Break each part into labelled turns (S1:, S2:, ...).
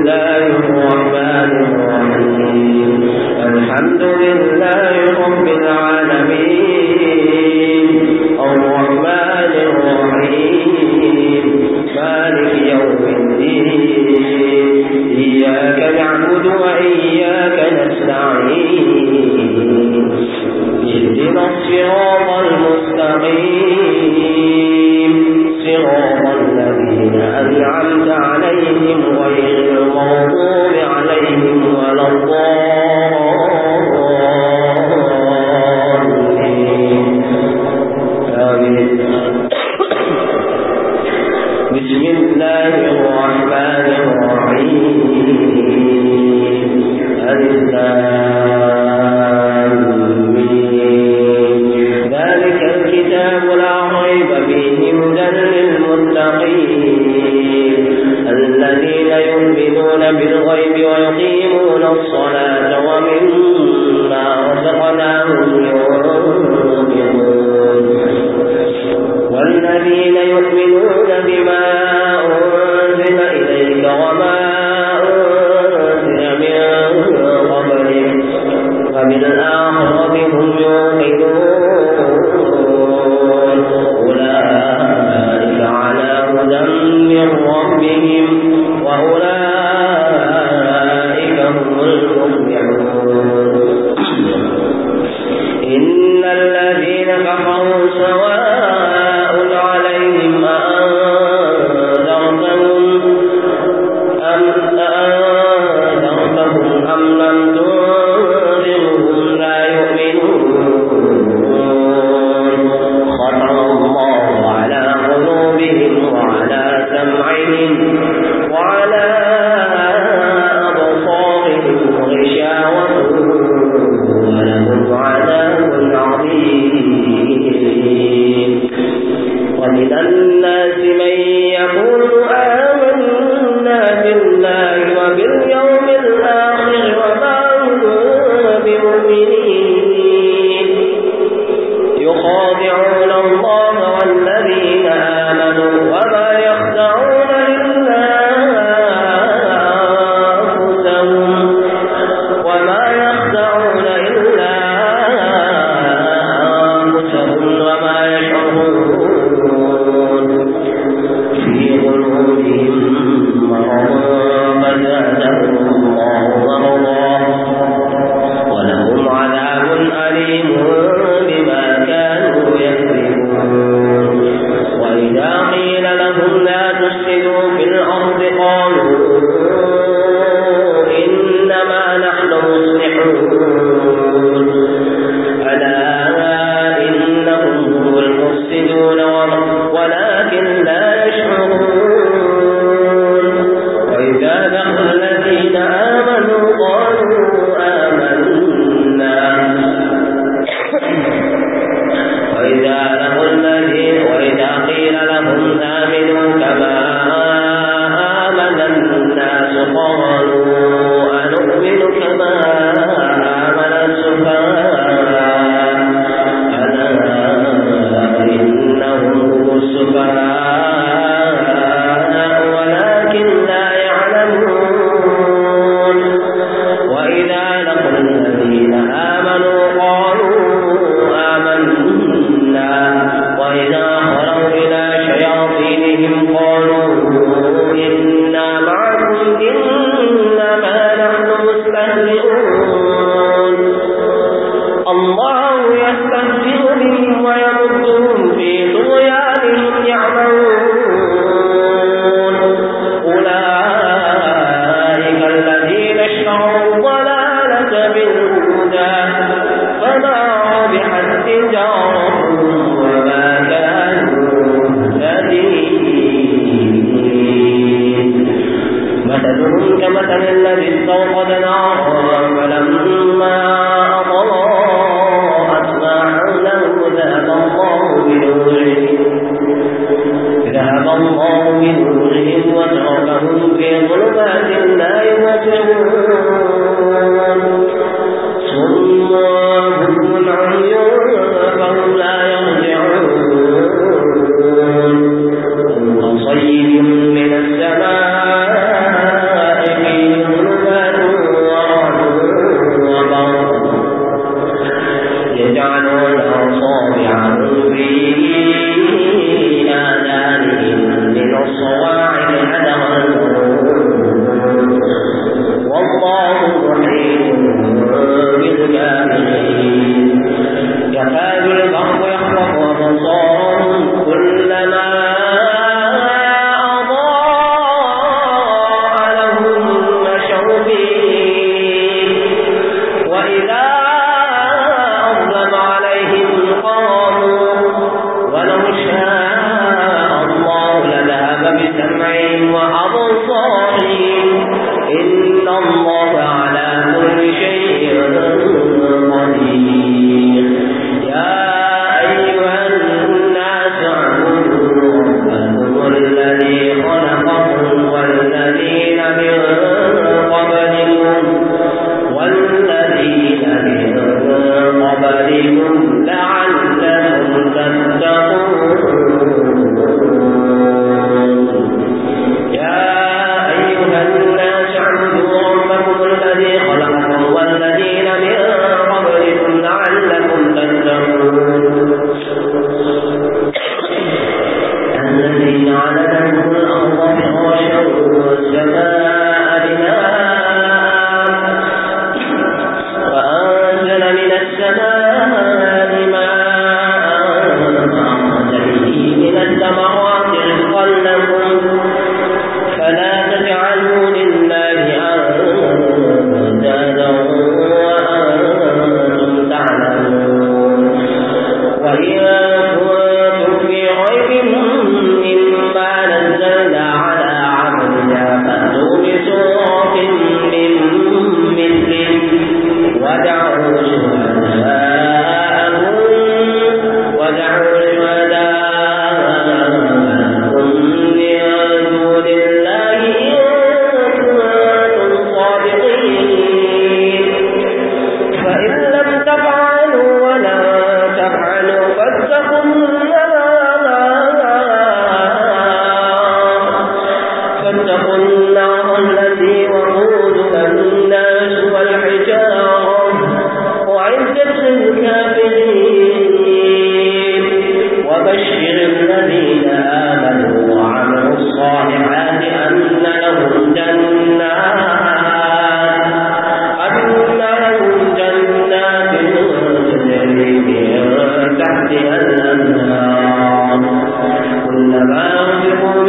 S1: الله الرحمن الرحيم الحمد لله رب العالمين الرحمن الرحيم مالك يوم الدين إياك نعبد وإياك نستعين اهدنا الصراط المستقيم صراط الذين أنعمت عليهم غير المغضوب عليهم ولا الضالين آمين. بسم الله الرحمن الرحيم ذلك الكتاب لا ريب فيه هدى للمتقين الذين يؤمنون بالغيب ويقيمون الصلاة ومما رزقناهم ينفقون والذين يؤمنون بما أنزل إليك وما أنزل من قبلك وبالآخرة هم يوقنون أولئك على هدى من ربهم وأولئك هم المفلحون. إن الذين كفروا سواء عليهم أأنذرتهم أم لم تنذرهم لا يؤمنون ختم الله على قلوبهم وعلى سمعهم وعلى أبصارهم غشاوة ولهم عذاب عظيم. ومن الناس من يقول آمنا بالله وباليوم الآخر وما هم بمؤمنين يخادعون الله والذين آمنوا وما يخدعون إلا أنفسهم وما يشعرون في قلوبهم مرض فزادهم الله مرضا ولهم عذاب أليم بما كانوا يكذبون. وإذا قيل لهم لا تفسدوا في الأرض قالوا إنما نحن مصلحون ألا إنهم هم المفسدون ولكن لا يشعرون. وإذا لقوا الذين آمنوا قالوا آمنا وإذا قيل لهم آمنوا كما آمن الناس قالوا أنؤمن كما آمن السفهاء ألا إنهم هم السفهاء ولكن لا يعلمون. وإذا لقوا الذين آمنوا قالوا آمنا وإذا خلوا إلى شياطينهم قالوا إنا معكم إنما نحن مستهزئون الله يستهزئ بهم ويمدهم في طغيانهم يعمهون. أولئك الذين اشتروا الضلالة بالهدى فما ربحت تجارتهم وما كانوا مهتدين. مثلهم كمثل الذي استوقد نارا فلما أضاءت ما حوله ذهب الله بنورهم وتركهم في ظلمات لا يبصرون صم بكم عمي فهم لا يرجعون. كصيب من السماء فيه إن الله على كل شيء قدير. يا أيها الناس اعبدوا ربكم الذي خلقكم والذين من قبلكم لعلكم تتقون. يا أيها الناس اعبدوا ربكم الذي خلقكم والذين من قبلكم لعلكم تتقون. الذي جعل لكم الأرض فراشا والسماء بناء وأنزل من السماء ماء فأخرج به من الثمرات رزقا لكم فلا تجعلوا لله أندادا وأنتم تعلمون. وإن كنتم في ريب مما نزلنا على عبدنا فأتوا بسورة من مثله ودعوا شهداءكم من دون الله إن كنتم صادقين. فإن لم تفعلوا ولن تفعلوا فاتقوا النار التي وقودها الناس والحجارة أعدت للكافرين. وبشر الذين آمنوا وعملوا الصالحات أن لهم جنات تجري من تحتها الأنهار كلما أنفقوا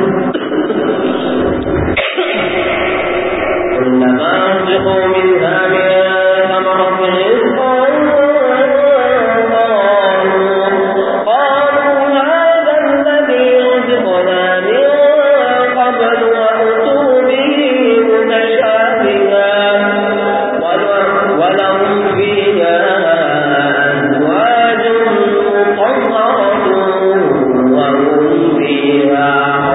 S1: منها من ثمرة رزقا قالوا هذا الذي رزقنا من قبل وأتوا به متشابها ولهم فيها أزواج مطهرة وهم فيها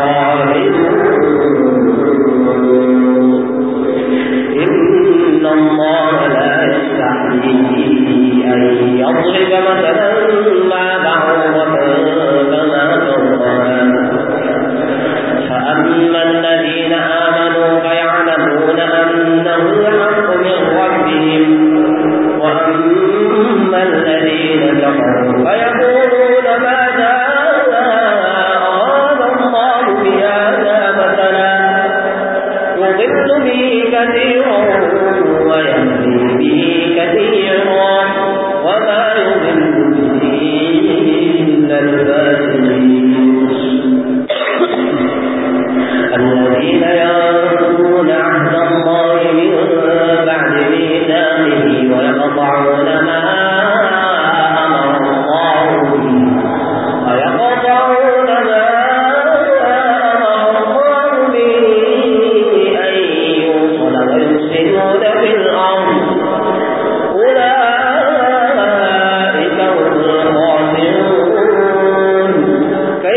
S1: إن الله لا يستحيي أن يضرب مثلا ما بعوضة فما فوقها فأما الذين آمنوا فيعلمون أنه الحق من ربهم وأما الذين كفروا فيقولون ماذا أراد الله بهذا مثلا يضل به كثيرا ويهدي به كثيرا وما يضل به إلا الفاسقين. الذين ينقضون عهد الله من بعد ميثاقه ويقطعون ما أمر الله به ويفسدون في الأرض أولئك هم الخاسرون.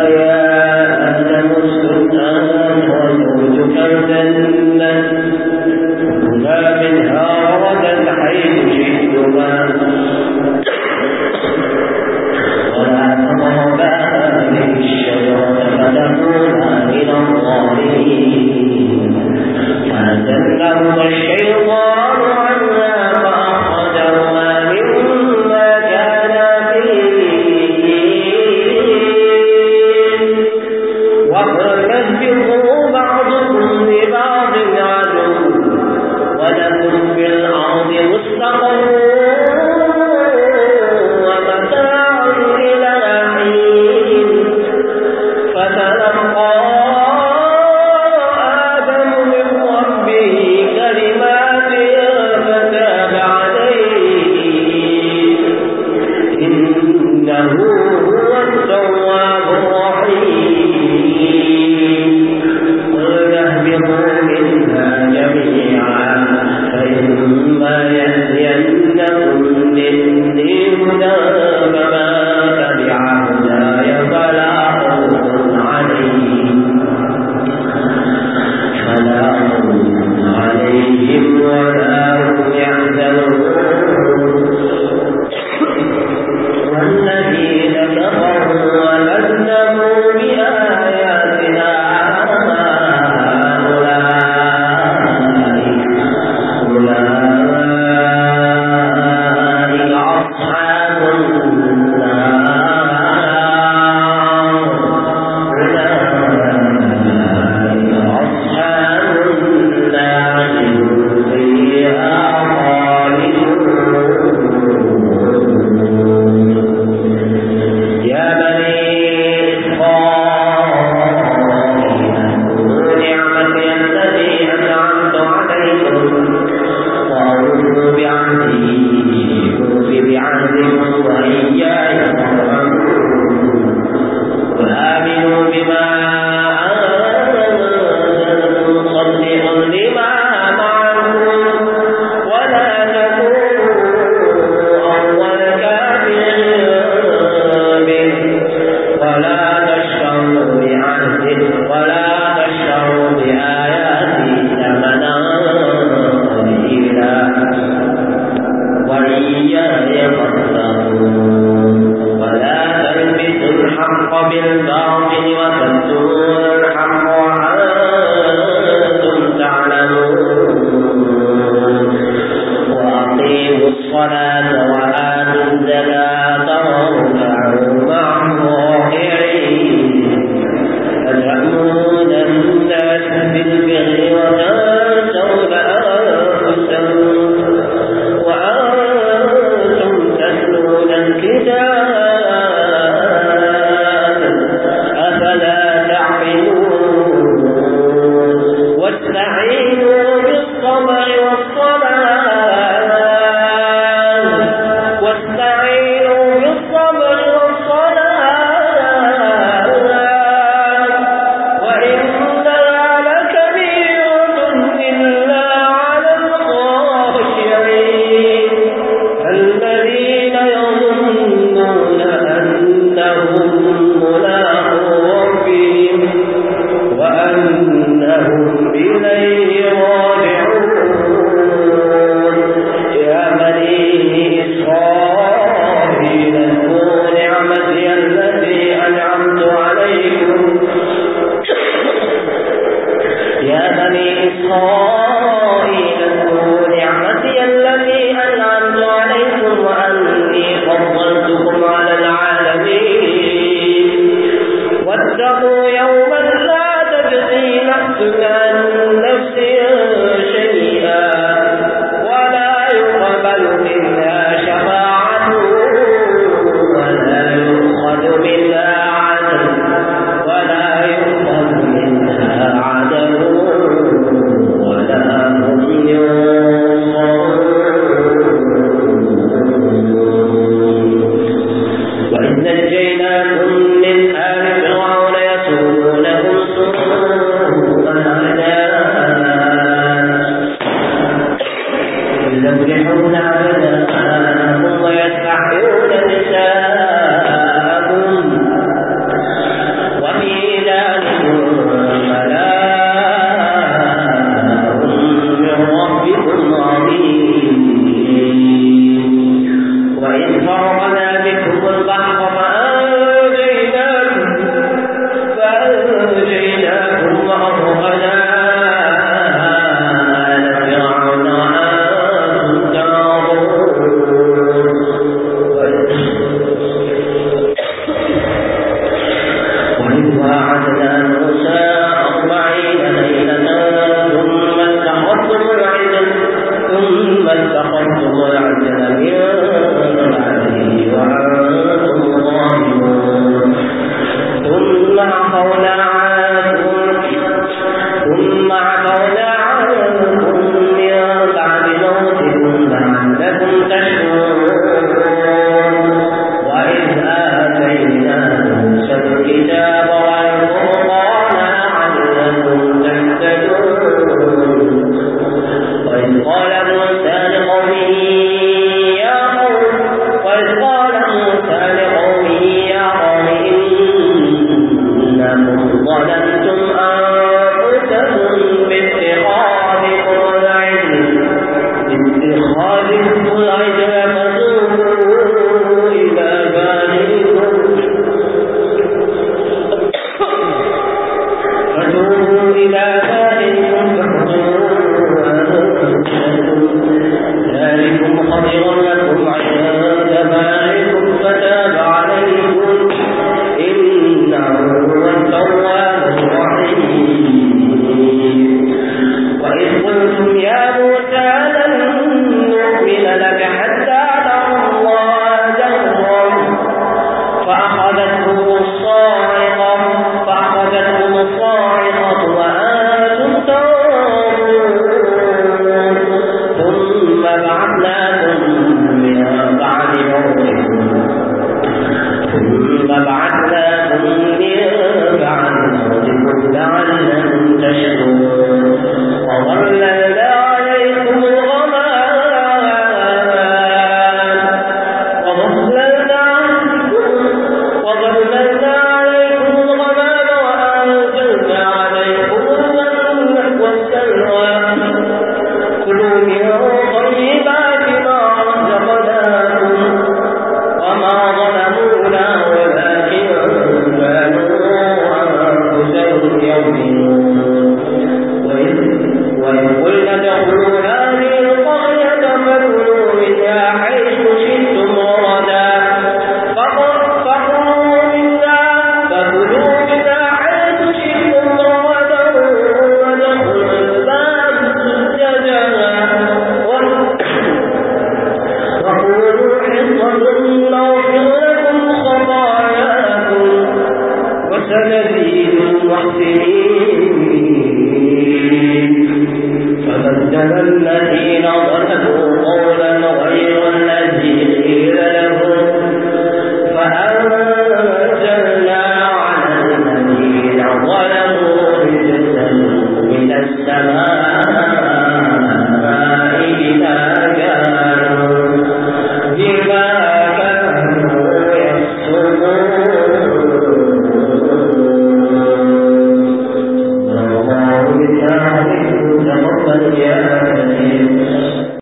S1: نجيناكم من آل فرعون يسومونكم سوء العذاب وإذ واعدنا موسى 40 ليلة ثم اتخذتم العجل من بعده وأنتم ظالمون ثم عفونا عنكم من بعد موتكم لعلكم تشكرون وإذ آتينا موسى الكتاب والفرقان لعلكم تهتدون وإذ قال موسى لقومه يا قوم إنكم ظلمتم أنفسكم باتخاذكم العجل فتوبوا إلى بارئكم ذلكم خير لكم عند بارئكم فتاب عليكم إنه هو التواب الرحيم وإذ قلتم يا موسى لن نؤمن لك حتى نرى الله جهرا فأخذتهم الصاعقة وأنتم تنظرون ثم بعثناكم من بعد موتكم لعلكم تشكرون وظللنا عليكم الغمام وأنزلنا عليكم المن والسلوى كلوا من طيبات ما رزقناكم وما ظلمونا ولكن كانوا أنفسهم يظلمون وإذ قلنا ادخلوا هذه القرية فكلوا منها حيث شئتم رغدا فكلوا منها حيث شئتم رغدا وادخلوا الباب سجدا وقولوا حطة نغفر لكم خطاياكم وسنزيد المحسنين فبدل الذين ظلموا قولا غير الذي قيل لهم فأنزلنا على الذين ظلموا رجزا من السماء